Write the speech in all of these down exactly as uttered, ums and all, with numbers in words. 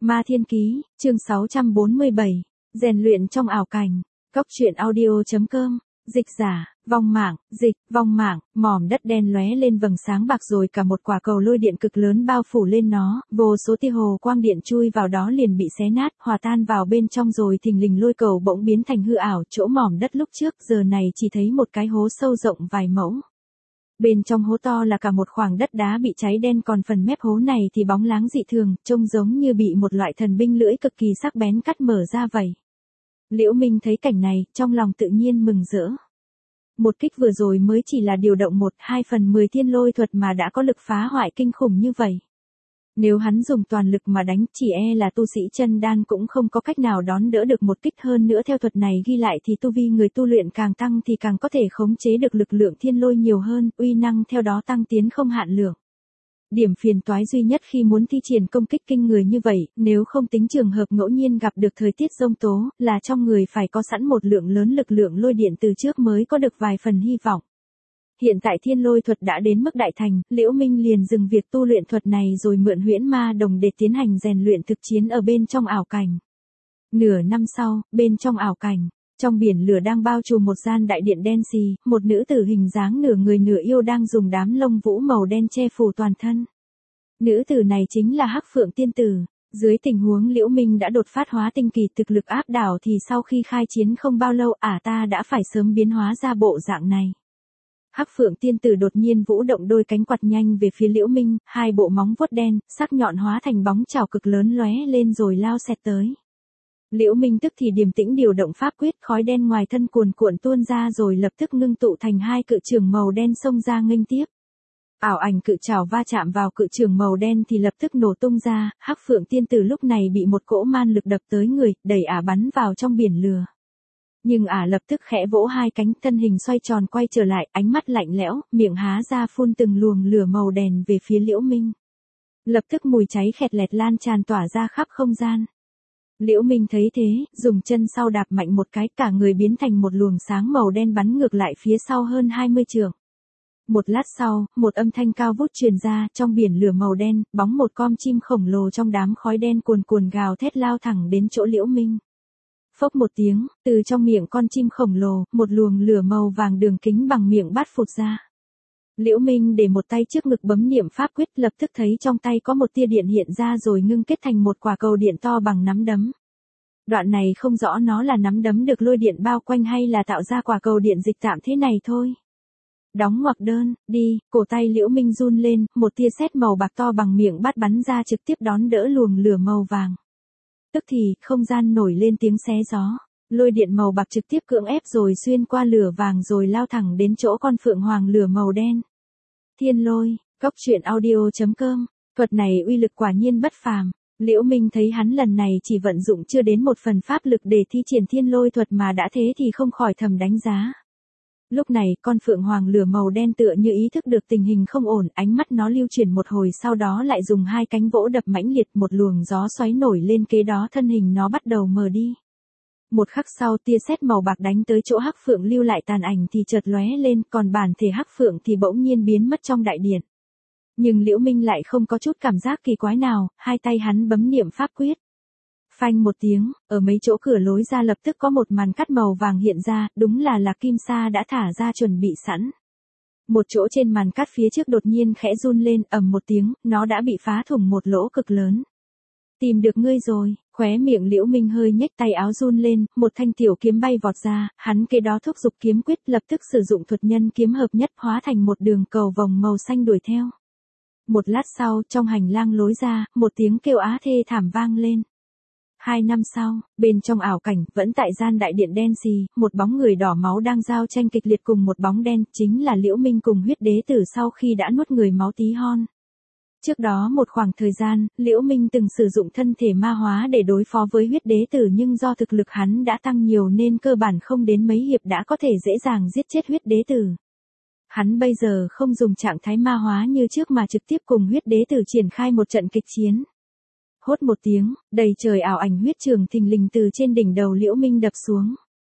Ma Thiên Ký, chương sáu trăm bốn mươi bảy, rèn luyện trong ảo cảnh, Cốc Truyện Audio chấm com, dịch giả, vong mạng, dịch, vong mạng, mỏm đất đen lóe lên vầng sáng bạc rồi cả một quả cầu lôi điện cực lớn bao phủ lên nó, vô số tia hồ quang điện chui vào đó liền bị xé nát, hòa tan vào bên trong rồi thình lình lôi cầu bỗng biến thành hư ảo, chỗ mỏm đất lúc trước giờ này chỉ thấy một cái hố sâu rộng vài mẫu. Bên trong hố to là cả một khoảng đất đá bị cháy đen, còn phần mép hố này thì bóng láng dị thường, trông giống như bị một loại thần binh lưỡi cực kỳ sắc bén cắt mở ra vậy. Liễu Minh thấy cảnh này, trong lòng tự nhiên mừng rỡ. Một kích vừa rồi mới chỉ là điều động một hai phần mười thiên lôi thuật mà đã có lực phá hoại kinh khủng như vậy. Nếu hắn dùng toàn lực mà đánh, chỉ e là tu sĩ chân đan cũng không có cách nào đón đỡ được một kích. Hơn nữa theo thuật này ghi lại thì tu vi người tu luyện càng tăng thì càng có thể khống chế được lực lượng thiên lôi nhiều hơn, uy năng theo đó tăng tiến không hạn lượng. Điểm phiền toái duy nhất khi muốn thi triển công kích kinh người như vậy, nếu không tính trường hợp ngẫu nhiên gặp được thời tiết giông tố, là trong người phải có sẵn một lượng lớn lực lượng lôi điện từ trước mới có được vài phần hy vọng. Hiện tại thiên lôi thuật đã đến mức đại thành, Liễu Minh liền dừng việc tu luyện thuật này rồi mượn huyễn ma đồng để tiến hành rèn luyện thực chiến ở bên trong ảo cảnh. Nửa năm sau, bên trong ảo cảnh, trong biển lửa đang bao trùm một gian đại điện đen xì, một nữ tử hình dáng nửa người nửa yêu đang dùng đám lông vũ màu đen che phủ toàn thân. Nữ tử này chính là Hắc Phượng Tiên Tử. Dưới tình huống Liễu Minh đã đột phát hóa tinh kỳ thực lực áp đảo thì sau khi khai chiến không bao lâu ả ta đã phải sớm biến hóa ra bộ dạng này. Hắc Phượng Tiên Tử đột nhiên vũ động đôi cánh quạt nhanh về phía Liễu Minh, hai bộ móng vuốt đen, sắc nhọn hóa thành bóng chảo cực lớn lóe lên rồi lao xẹt tới. Liễu Minh tức thì điềm tĩnh điều động pháp quyết, khói đen ngoài thân cuồn cuộn tuôn ra rồi lập tức ngưng tụ thành hai cự chưởng màu đen xông ra nghênh tiếp. Ảo ảnh cự chảo va chạm vào cự chưởng màu đen thì lập tức nổ tung ra, Hắc Phượng Tiên Tử lúc này bị một cỗ man lực đập tới người, đẩy ả bắn vào trong biển lửa. Nhưng ả lập tức khẽ vỗ hai cánh, thân hình xoay tròn quay trở lại, ánh mắt lạnh lẽo, miệng há ra phun từng luồng lửa màu đèn về phía Liễu Minh. Lập tức mùi cháy khẹt lẹt lan tràn tỏa ra khắp không gian. Liễu Minh thấy thế, dùng chân sau đạp mạnh một cái, cả người biến thành một luồng sáng màu đen bắn ngược lại phía sau hơn hai mươi trượng. Một lát sau, một âm thanh cao vút truyền ra, trong biển lửa màu đen, bóng một con chim khổng lồ trong đám khói đen cuồn cuồn gào thét lao thẳng đến chỗ Liễu Minh. Phốc một tiếng, từ trong miệng con chim khổng lồ, một luồng lửa màu vàng đường kính bằng miệng bát phụt ra. Liễu Minh để một tay trước ngực bấm niệm pháp quyết, lập tức thấy trong tay có một tia điện hiện ra rồi ngưng kết thành một quả cầu điện to bằng nắm đấm. Đoạn này không rõ nó là nắm đấm được lôi điện bao quanh hay là tạo ra quả cầu điện dịch tạm thế này thôi. Đóng ngoặc đơn, đi, cổ tay Liễu Minh run lên, một tia sét màu bạc to bằng miệng bát bắn ra trực tiếp đón đỡ luồng lửa màu vàng. Tức thì, không gian nổi lên tiếng xé gió, lôi điện màu bạc trực tiếp cưỡng ép rồi xuyên qua lửa vàng rồi lao thẳng đến chỗ con phượng hoàng lửa màu đen. Thiên lôi, Cốc Truyện Audio chấm com, thuật này uy lực quả nhiên bất phàm. Liễu Minh thấy hắn lần này chỉ vận dụng chưa đến một phần pháp lực để thi triển thiên lôi thuật mà đã thế thì không khỏi thầm đánh giá. Lúc này, con phượng hoàng lửa màu đen tựa như ý thức được tình hình không ổn, ánh mắt nó lưu chuyển một hồi sau đó lại dùng hai cánh vỗ đập mãnh liệt, một luồng gió xoáy nổi lên kế đó thân hình nó bắt đầu mờ đi. Một khắc sau tia sét màu bạc đánh tới chỗ Hắc Phượng lưu lại tàn ảnh thì chợt lóe lên, còn bản thể Hắc Phượng thì bỗng nhiên biến mất trong đại điện. Nhưng Liễu Minh lại không có chút cảm giác kỳ quái nào, hai tay hắn bấm niệm pháp quyết. Phanh một tiếng, ở mấy chỗ cửa lối ra lập tức có một màn cắt màu vàng hiện ra, đúng là Lạc Kim Sa đã thả ra chuẩn bị sẵn. Một chỗ trên màn cắt phía trước đột nhiên khẽ run lên, ầm một tiếng, nó đã bị phá thủng một lỗ cực lớn. Tìm được ngươi rồi, khóe miệng Liễu Minh hơi nhếch, tay áo run lên, một thanh tiểu kiếm bay vọt ra, hắn kế đó thúc giục kiếm quyết, lập tức sử dụng thuật nhân kiếm hợp nhất hóa thành một đường cầu vòng màu xanh đuổi theo. Một lát sau, trong hành lang lối ra, một tiếng kêu á thê thảm vang lên. Hai năm sau, bên trong ảo cảnh, vẫn tại gian đại điện đen xì, một bóng người đỏ máu đang giao tranh kịch liệt cùng một bóng đen, chính là Liễu Minh cùng huyết đế tử sau khi đã nuốt người máu tí hon. Trước đó một khoảng thời gian, Liễu Minh từng sử dụng thân thể ma hóa để đối phó với huyết đế tử nhưng do thực lực hắn đã tăng nhiều nên cơ bản không đến mấy hiệp đã có thể dễ dàng giết chết huyết đế tử. Hắn bây giờ không dùng trạng thái ma hóa như trước mà trực tiếp cùng huyết đế tử triển khai một trận kịch chiến. Hốt một tiếng, đầy trời ảo ảnh huyết trường thình lình từ trên đỉnh đầu Liễu Minh đập xuống.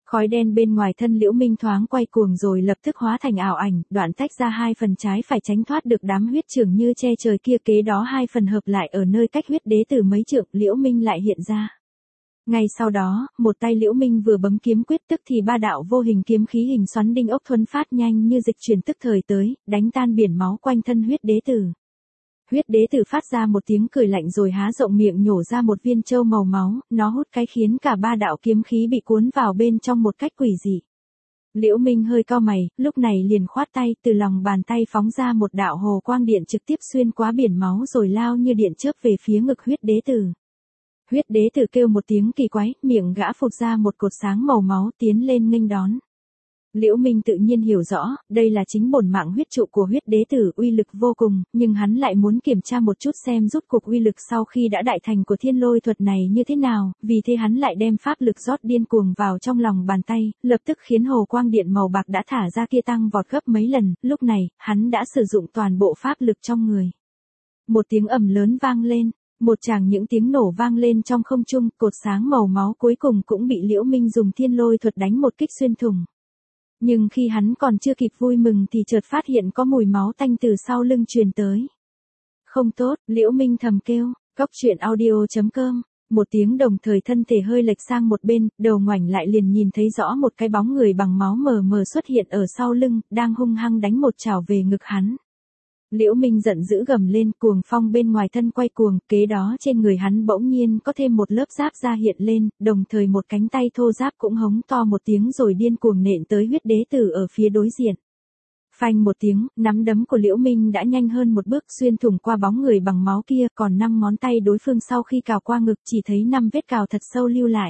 Khói đen bên ngoài thân Liễu Minh thoáng quay cuồng rồi lập tức hóa thành ảo ảnh, đoạn tách ra hai phần trái phải tránh thoát được đám huyết trường như che trời kia, kế đó hai phần hợp lại ở nơi cách huyết đế tử mấy trượng, Liễu Minh lại hiện ra. Ngay sau đó, một tay Liễu Minh vừa bấm kiếm quyết tức thì ba đạo vô hình kiếm khí hình xoắn đinh ốc thuần phát nhanh như dịch chuyển tức thời tới, đánh tan biển máu quanh thân huyết đế tử. Huyết đế tử phát ra một tiếng cười lạnh rồi há rộng miệng nhổ ra một viên châu màu máu, nó hút cái khiến cả ba đạo kiếm khí bị cuốn vào bên trong một cách quỷ dị. Liễu Minh hơi cau mày, lúc này liền khoát tay, từ lòng bàn tay phóng ra một đạo hồ quang điện trực tiếp xuyên qua biển máu rồi lao như điện chớp về phía ngực huyết đế tử. Huyết đế tử kêu một tiếng kỳ quái, miệng gã phụt ra một cột sáng màu máu tiến lên nghênh đón. Liễu Minh tự nhiên hiểu rõ, đây là chính bổn mạng huyết trụ của huyết đế tử, uy lực vô cùng, nhưng hắn lại muốn kiểm tra một chút xem rút cuộc uy lực sau khi đã đại thành của thiên lôi thuật này như thế nào, vì thế hắn lại đem pháp lực rót điên cuồng vào trong lòng bàn tay, lập tức khiến hồ quang điện màu bạc đã thả ra kia tăng vọt gấp mấy lần, lúc này, hắn đã sử dụng toàn bộ pháp lực trong người. Một tiếng ầm lớn vang lên, một tràng những tiếng nổ vang lên trong không trung, cột sáng màu máu cuối cùng cũng bị Liễu Minh dùng thiên lôi thuật đánh một kích xuyên thủng. Nhưng khi hắn còn chưa kịp vui mừng thì chợt phát hiện có mùi máu tanh từ sau lưng truyền tới. Không tốt, Liễu Minh thầm kêu, cóc truyện audio chấm com, một tiếng đồng thời thân thể hơi lệch sang một bên, đầu ngoảnh lại liền nhìn thấy rõ một cái bóng người bằng máu mờ mờ xuất hiện ở sau lưng, đang hung hăng đánh một chảo về ngực hắn. Liễu Minh giận dữ gầm lên, cuồng phong bên ngoài thân quay cuồng, kế đó trên người hắn bỗng nhiên có thêm một lớp giáp da hiện lên, đồng thời một cánh tay thô giáp cũng hống to một tiếng rồi điên cuồng nện tới huyết đế tử ở phía đối diện. Phanh một tiếng, nắm đấm của Liễu Minh đã nhanh hơn một bước xuyên thủng qua bóng người bằng máu kia, còn năm ngón tay đối phương sau khi cào qua ngực chỉ thấy năm vết cào thật sâu lưu lại.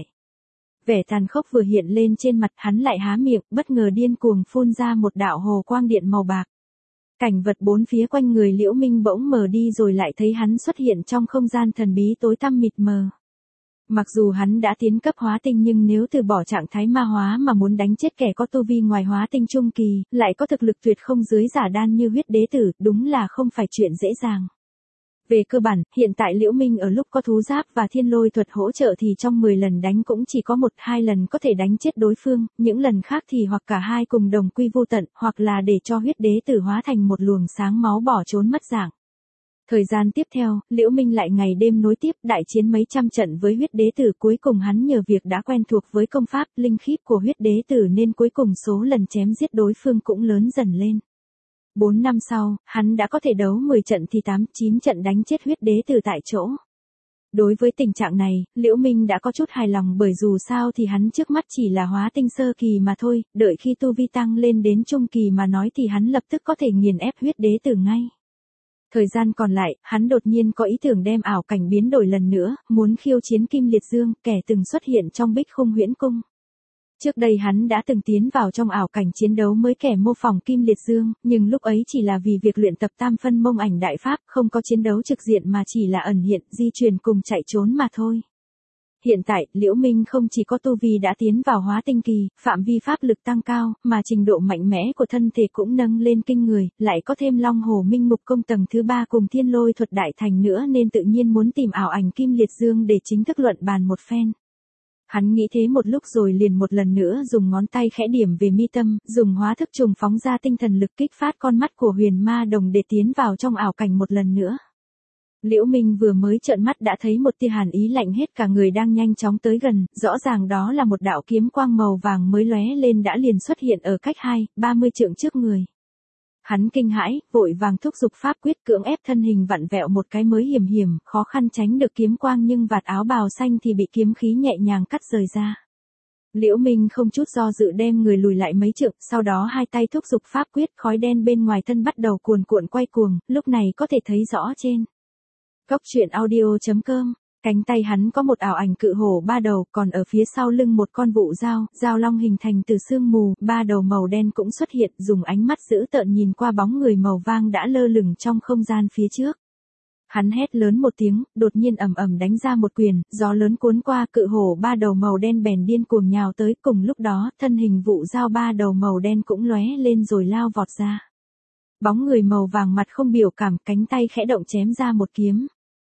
Vẻ tàn khốc vừa hiện lên trên mặt, hắn lại há miệng, bất ngờ điên cuồng phun ra một đạo hồ quang điện màu bạc. Cảnh vật bốn phía quanh người Liễu Minh bỗng mờ đi rồi lại thấy hắn xuất hiện trong không gian thần bí tối tăm mịt mờ. Mặc dù hắn đã tiến cấp hóa tinh nhưng nếu từ bỏ trạng thái ma hóa mà muốn đánh chết kẻ có tu vi ngoài hóa tinh trung kỳ, lại có thực lực tuyệt không dưới giả đan như huyết đế tử, đúng là không phải chuyện dễ dàng. Về cơ bản, hiện tại Liễu Minh ở lúc có thú giáp và thiên lôi thuật hỗ trợ thì trong mười lần đánh cũng chỉ có một hai lần có thể đánh chết đối phương, những lần khác thì hoặc cả hai cùng đồng quy vô tận, hoặc là để cho huyết đế tử hóa thành một luồng sáng máu bỏ trốn mất dạng. Thời gian tiếp theo, Liễu Minh lại ngày đêm nối tiếp đại chiến mấy trăm trận với huyết đế tử, cuối cùng hắn nhờ việc đã quen thuộc với công pháp linh khiếp của huyết đế tử nên cuối cùng số lần chém giết đối phương cũng lớn dần lên. Bốn năm sau, hắn đã có thể đấu mười trận thì tám chín trận đánh chết huyết đế tử tại chỗ. Đối với tình trạng này, Liễu Minh đã có chút hài lòng bởi dù sao thì hắn trước mắt chỉ là hóa tinh sơ kỳ mà thôi, đợi khi tu vi tăng lên đến trung kỳ mà nói thì hắn lập tức có thể nghiền ép huyết đế tử ngay. Thời gian còn lại, hắn đột nhiên có ý tưởng đem ảo cảnh biến đổi lần nữa, muốn khiêu chiến Kim Liệt Dương, kẻ từng xuất hiện trong Bích Khung Huyễn Cung. Trước đây hắn đã từng tiến vào trong ảo cảnh chiến đấu với kẻ mô phỏng Kim Liệt Dương, nhưng lúc ấy chỉ là vì việc luyện tập tam phân mông ảnh đại pháp, không có chiến đấu trực diện mà chỉ là ẩn hiện, di truyền cùng chạy trốn mà thôi. Hiện tại, Liễu Minh không chỉ có tu vi đã tiến vào hóa tinh kỳ, phạm vi pháp lực tăng cao, mà trình độ mạnh mẽ của thân thể cũng nâng lên kinh người, lại có thêm Long Hổ Minh Mục Công tầng thứ ba cùng thiên lôi thuật đại thành nữa nên tự nhiên muốn tìm ảo ảnh Kim Liệt Dương để chính thức luận bàn một phen. Hắn nghĩ thế một lúc rồi liền một lần nữa dùng ngón tay khẽ điểm về mi tâm, dùng hóa thức trùng phóng ra tinh thần lực kích phát con mắt của huyền ma đồng để tiến vào trong ảo cảnh một lần nữa. Liễu Minh vừa mới trợn mắt đã thấy một tia hàn ý lạnh hết cả người đang nhanh chóng tới gần, rõ ràng đó là một đạo kiếm quang màu vàng mới lóe lên đã liền xuất hiện ở cách hai, ba mươi trượng trước người. Hắn kinh hãi, vội vàng thúc giục pháp quyết cưỡng ép thân hình vặn vẹo một cái mới hiểm hiểm, khó khăn tránh được kiếm quang nhưng vạt áo bào xanh thì bị kiếm khí nhẹ nhàng cắt rời ra. Liễu Minh không chút do dự đem người lùi lại mấy trượng, sau đó hai tay thúc giục pháp quyết, khói đen bên ngoài thân bắt đầu cuồn cuộn quay cuồng, lúc này có thể thấy rõ trên cóc truyện audio chấm com, cánh tay hắn có một ảo ảnh cự hổ ba đầu, còn ở phía sau lưng một con vụ dao, dao long hình thành từ sương mù, ba đầu màu đen cũng xuất hiện, dùng ánh mắt dữ tợn nhìn qua bóng người màu vàng đã lơ lửng trong không gian phía trước. Hắn hét lớn một tiếng, đột nhiên ầm ầm đánh ra một quyền, gió lớn cuốn qua, cự hổ ba đầu màu đen bèn điên cuồng nhào tới, cùng lúc đó, thân hình vụ dao ba đầu màu đen cũng lóe lên rồi lao vọt ra. Bóng người màu vàng mặt không biểu cảm, cánh tay khẽ động chém ra một kiếm.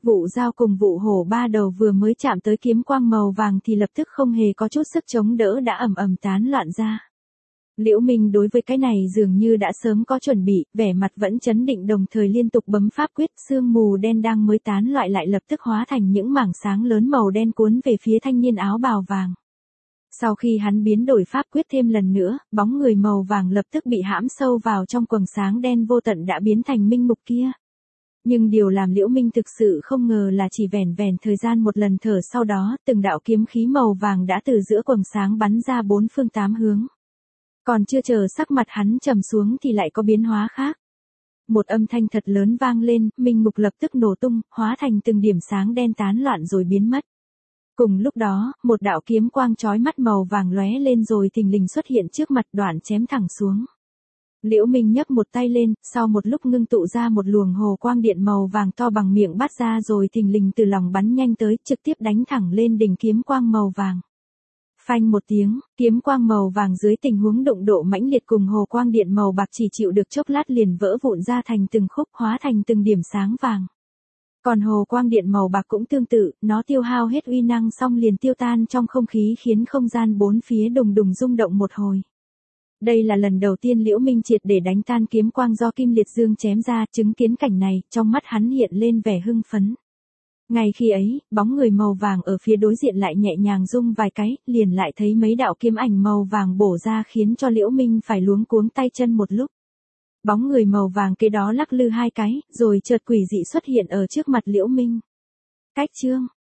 Vụ dao cùng vụ hổ ba đầu vừa mới chạm tới kiếm quang màu vàng thì lập tức không hề có chút sức chống đỡ đã ầm ầm tán loạn ra. Liễu Minh đối với cái này dường như đã sớm có chuẩn bị, vẻ mặt vẫn chấn định đồng thời liên tục bấm pháp quyết, sương mù đen đang mới tán loại lại lập tức hóa thành những mảng sáng lớn màu đen cuốn về phía thanh niên áo bào vàng. Sau khi hắn biến đổi pháp quyết thêm lần nữa, bóng người màu vàng lập tức bị hãm sâu vào trong quầng sáng đen vô tận đã biến thành minh mục kia. Nhưng điều làm Liễu Minh thực sự không ngờ là chỉ vẻn vẻn thời gian một lần thở sau đó, từng đạo kiếm khí màu vàng đã từ giữa quầng sáng bắn ra bốn phương tám hướng. Còn chưa chờ sắc mặt hắn trầm xuống thì lại có biến hóa khác. Một âm thanh thật lớn vang lên, minh mục lập tức nổ tung, hóa thành từng điểm sáng đen tán loạn rồi biến mất. Cùng lúc đó, một đạo kiếm quang chói mắt màu vàng lóe lên rồi thình lình xuất hiện trước mặt, đoạn chém thẳng xuống. Liễu Minh nhấc một tay lên, sau một lúc ngưng tụ ra một luồng hồ quang điện màu vàng to bằng miệng bát ra rồi thình lình từ lòng bắn nhanh tới, trực tiếp đánh thẳng lên đỉnh kiếm quang màu vàng. Phanh một tiếng, kiếm quang màu vàng dưới tình huống đụng độ mãnh liệt cùng hồ quang điện màu bạc chỉ chịu được chốc lát liền vỡ vụn ra thành từng khúc, hóa thành từng điểm sáng vàng. Còn hồ quang điện màu bạc cũng tương tự, nó tiêu hao hết uy năng xong liền tiêu tan trong không khí khiến không gian bốn phía đùng đùng rung động một hồi. Đây là lần đầu tiên Liễu Minh triệt để đánh tan kiếm quang do Kim Liệt Dương chém ra, chứng kiến cảnh này, trong mắt hắn hiện lên vẻ hưng phấn. Ngay khi ấy, bóng người màu vàng ở phía đối diện lại nhẹ nhàng rung vài cái, liền lại thấy mấy đạo kiếm ảnh màu vàng bổ ra khiến cho Liễu Minh phải luống cuống tay chân một lúc. Bóng người màu vàng kế đó lắc lư hai cái, rồi chợt quỷ dị xuất hiện ở trước mặt Liễu Minh. Cách chương